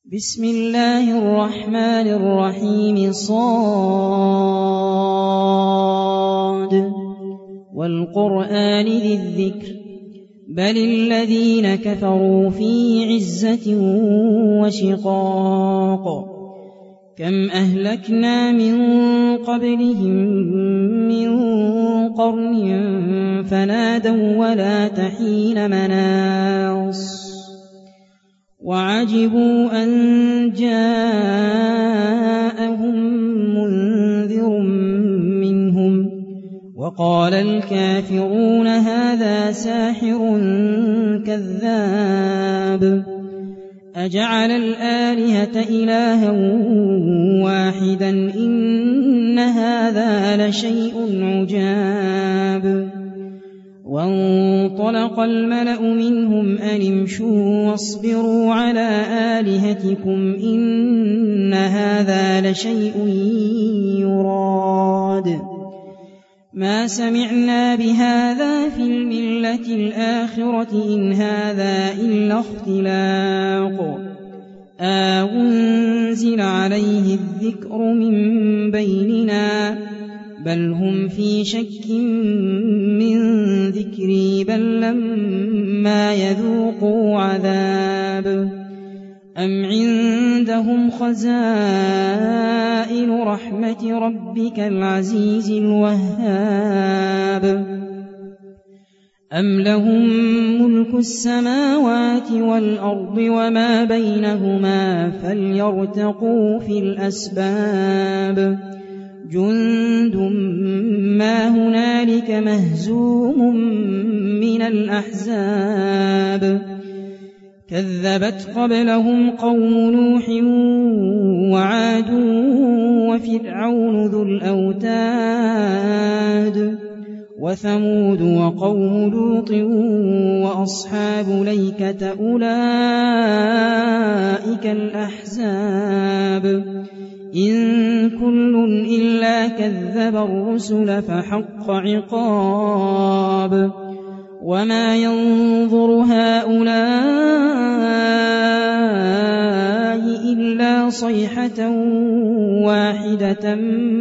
بسم الله الرحمن الرحيم صاد والقرآن ذي الذكر بل الذين كفروا في عزة وشقاق كم أهلكنا من قبلهم من قرن فنادوا ولا تحين مناص وعجبوا أن جاءهم منذر منهم وقال الكافرون هذا ساحر كذاب أجعل الآلهة إلها واحدا إن هذا لشيء عجاب وانطلق الملأ منهم أن امشوا واصبروا على آلهتكم إن هذا لشيء يراد ما سمعنا بهذا في الملة الآخرة إن هذا إلا اختلاق أنزل عليه الذكر من بيننا بل هم في شك من ذكري بل لما يذوقوا عذاب أم عندهم خزائن رحمة ربك العزيز الوهاب أم لهم ملك السماوات والأرض وما بينهما فليرتقوا في الأسباب جند ما هنالك مهزوم من الأحزاب كذبت قبلهم قوم نوح وعاد وفرعون ذو الأوتاد وثمود وقوم لوط وأصحاب ليكة أولئك الأحزاب إن كل إلا كذب الرسل فحق عقاب وما ينظر هؤلاء إلا صيحة واحدة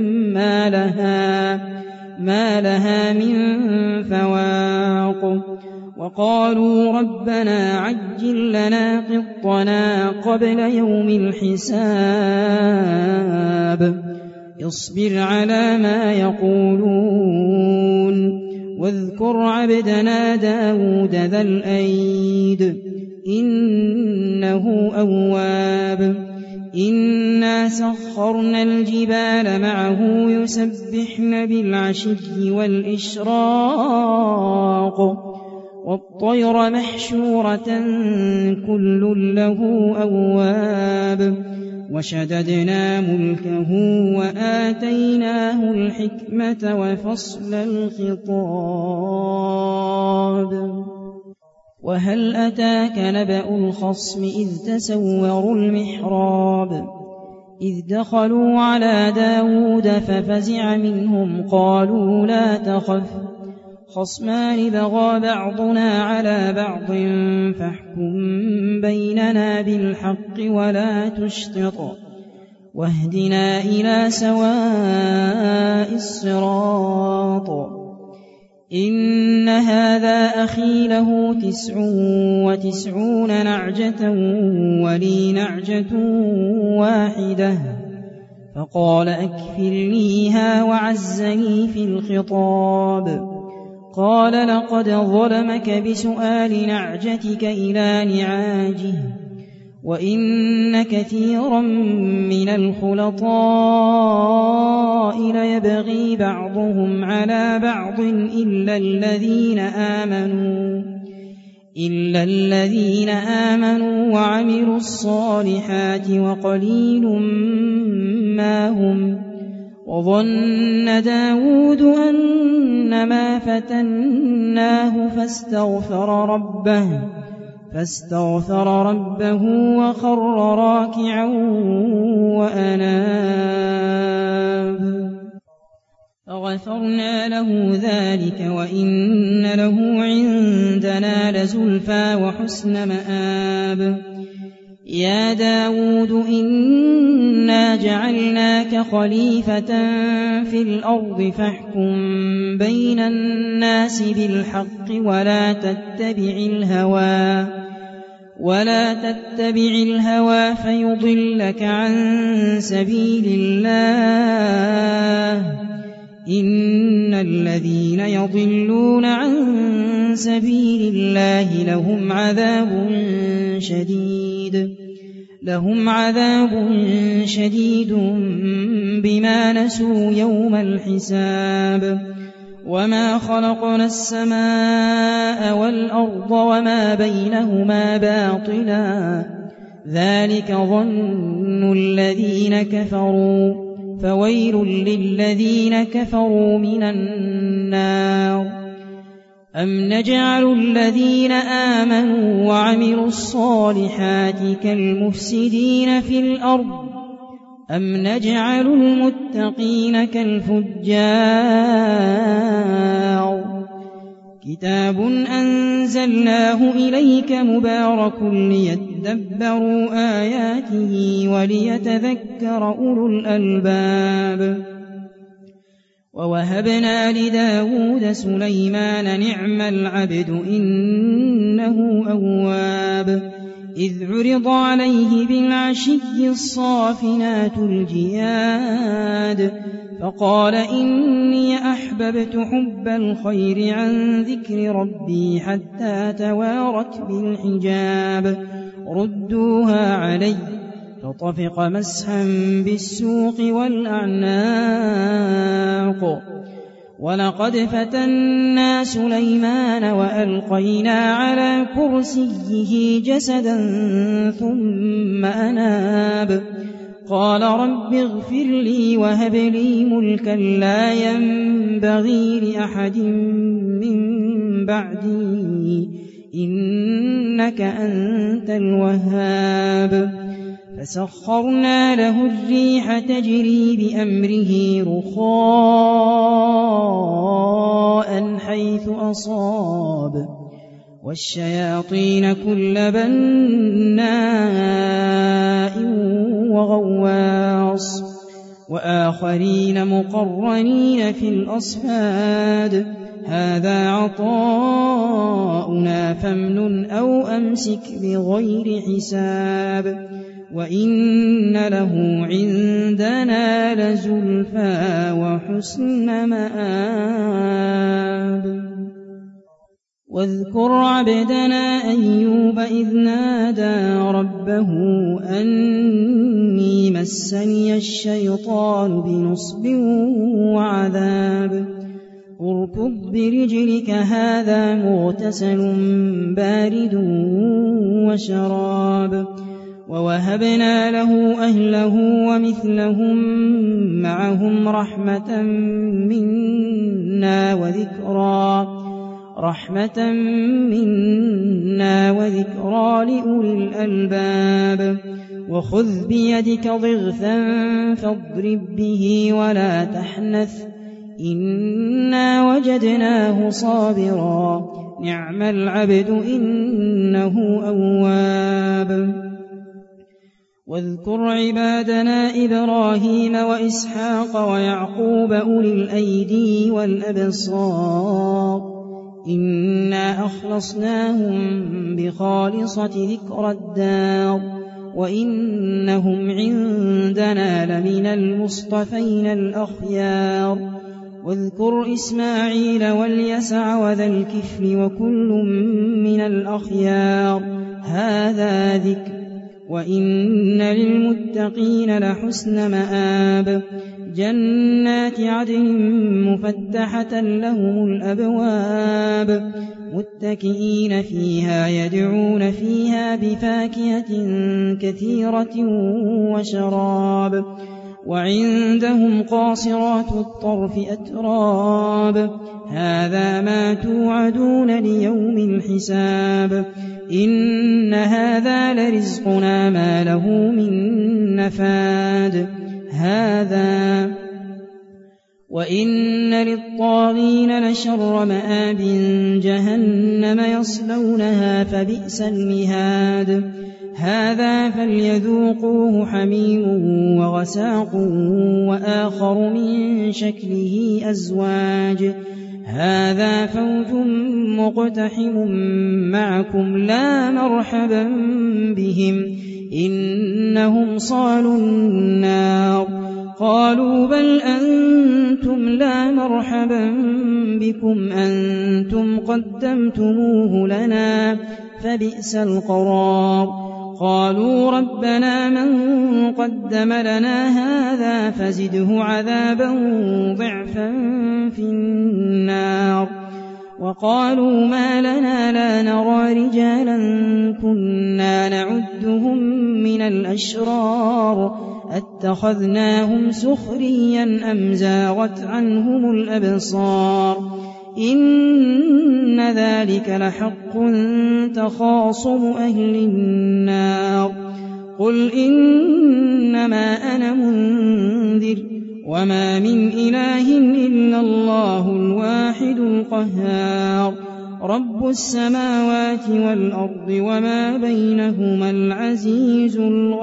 ما لها من فواق وقالوا ربنا عجل لنا قطنا قبل يوم الحساب اصبر على ما يقولون واذكر عبدنا داود ذا الأيد إنه أواب إنا سخرنا الجبال معه يسبحن بالعشي والإشراق والطير محشورة كل له أواب وشددنا ملكه وآتيناه الحكمة وفصل الخطاب وهل أتاك نبأ الخصم إذ تسوروا المحراب إذ دخلوا على داود ففزع منهم قالوا لا تخف خصمان بغى بعضنا على بعض فاحكم بيننا بالحق ولا تشطط واهدنا إلى سواء الصراط إن هذا أخي له 99 نعجة ولي نعجة واحدة فقال أكفلنيها وعزني في الخطاب قال لقد ظلمك بسؤال نعجتك إلى نعاجه وإن كثيرا من الخلطاء ليبغي بعضهم على بعض إلا الذين آمنوا وعملوا الصالحات وقليل ما هم وظن داود أنما فتناه فاستغفر ربه وخر راكعا وأناب فغفرنا له ذلك وإن له عندنا لزلفى وحسن مآب يا داود إنا جعلناك خليفة في الأرض فاحكم بين الناس بالحق ولا تتبع الهوى فيضلك عن سبيل الله إن الذين يضلون عن سبيل الله لهم عذاب شديد بما نسوا يوم الحساب وما خلقنا السماء والأرض وما بينهما باطلا ذلك ظن الذين كفروا فويل للذين كفروا من النار أم نجعل الذين آمنوا وعملوا الصالحات كالمفسدين في الأرض أم نجعل المتقين كالفجار كتاب أنزلناه إليك مبارك ليدبروا آياته وليتذكر أولو الألباب ووهبنا لداود سليمان نعم العبد إنه أواب إذ عرض عليه بالعشي الصافنات الجياد فقال إني أحببت حب الخير عن ذكر ربي حتى توارت بالحجاب ردوها علي فطفق مسحا بالسوق والأعناق ولقد فتنا سليمان وألقينا على كرسيه جسدا ثم أناب قال رب اغفر لي وهب لي ملكا لا ينبغي لأحد من بعدي إنك أنت الوهاب فسخرنا له الريح تجري بأمره رخاء حيث أصاب والشياطين كل بناء وغواص وآخرين مقرنين في الأصفاد هذا عطاؤنا فامنن أو أمسك بغير حساب وإن له عندنا لزلفى وحسن مآب واذكر عبدنا أيوب إذ نادى ربه أني مسني الشيطان بنصب وعذاب اركض برجلك هذا مغتسل بارد وشراب ووهبنا له أهله ومثلهم معهم رحمة منا وذكرى لأولي الألباب وخذ بيدك ضغثا فاضرب به ولا تحنث إنا وجدناه صابرا نعم العبد إنه أواب واذكر عبادنا إبراهيم وإسحاق ويعقوب أولي الأيدي والأبصار إنا أخلصناهم بخالصة ذكر الدار وإنهم عندنا لمن المصطفين الأخيار واذكر إسماعيل واليسع وذا الكفل وكل من الأخيار هذا ذكر وإن للمتقين لحسن مآب جنات عدن مفتحة لهم الأبواب متكئين فيها يدعون فيها بفاكهة كثيرة وشراب وعندهم قاصرات الطرف أتراب هذا ما توعدون ليوم الحساب إن هذا لرزقنا ما له من نفاد هذا وإن للطاغين لشر مآب جهنم يصلونها فبئس المهاد هذا فليذوقوه حميم وغساق وآخر من شكله أزواج هذا فوج مقتحم معكم لا مرحبا بهم إنهم صالوا النار قالوا بل أنتم لا مرحبا بكم أنتم قدمتموه لنا فبئس القرار قالوا ربنا من قدم لنا هذا فزده عذابا ضعفا في النار وقالوا ما لنا لا نرى رجالا كنا نعدهم من الأشرار اتخذناهم سخريا أم زاغت عنهم الأبصار إن ذلك لحق تخاصم أهل النار قل إنما أنا منذر وما من إله إلا الله الواحد القهار رب السماوات والأرض وما بينهما العزيز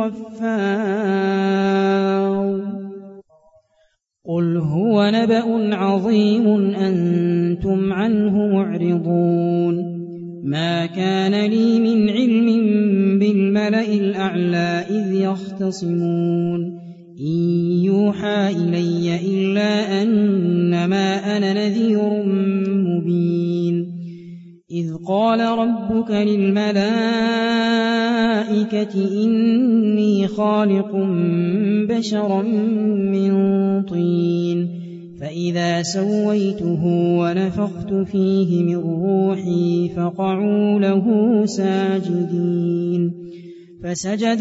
الغفار قل هو نبأ عظيم أنتم عنه معرضون ما كان لي من علم بالملأ الأعلى إذ يختصمون إن يوحى إلي إلا أنما أنا نذير مبين إذ قال ربك للملائكة إني خالق بشرا من طين فإذا سويته ونفخت فيه من روحي فقعوا له ساجدين فسجد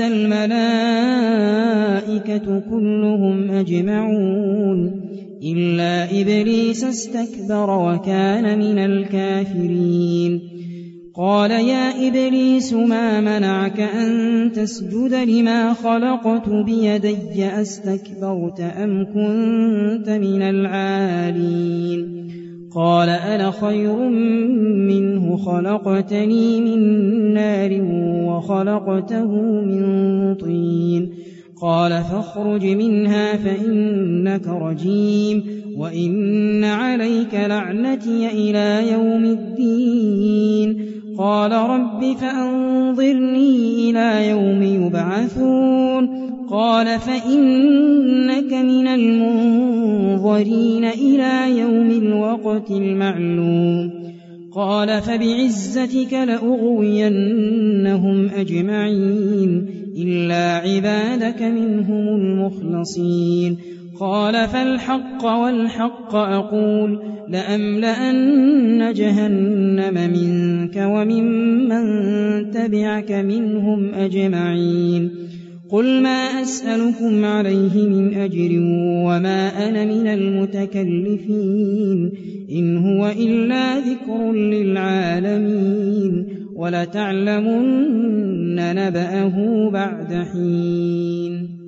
الملائكة كلهم أجمعون إلا إبليس استكبر وكان من الكافرين قال يا إبليس ما منعك أن تسجد لما خلقت بيدي أستكبرت أم كنت من العالين قال أنا خير منه خلقتني من نار وخلقته من طين قال فاخرج منها فإنك رجيم وإن عليك لعنتي إلى يوم الدين قال رب فأنظرني إلى يوم يبعثون قال فإنك من المنظرين إلى يوم الوقت المعلوم قال فبعزتك لأغوينهم أجمعين إلا عبادك منهم المخلصين قال فالحق والحق أقول لأملأن جهنم منك وممن تبعك منهم أجمعين قل ما أسألكم عليه من أجر وما أنا من المتكلفين إن هو إلا ذكر للعالمين ولتعلمن نبأه بعد حين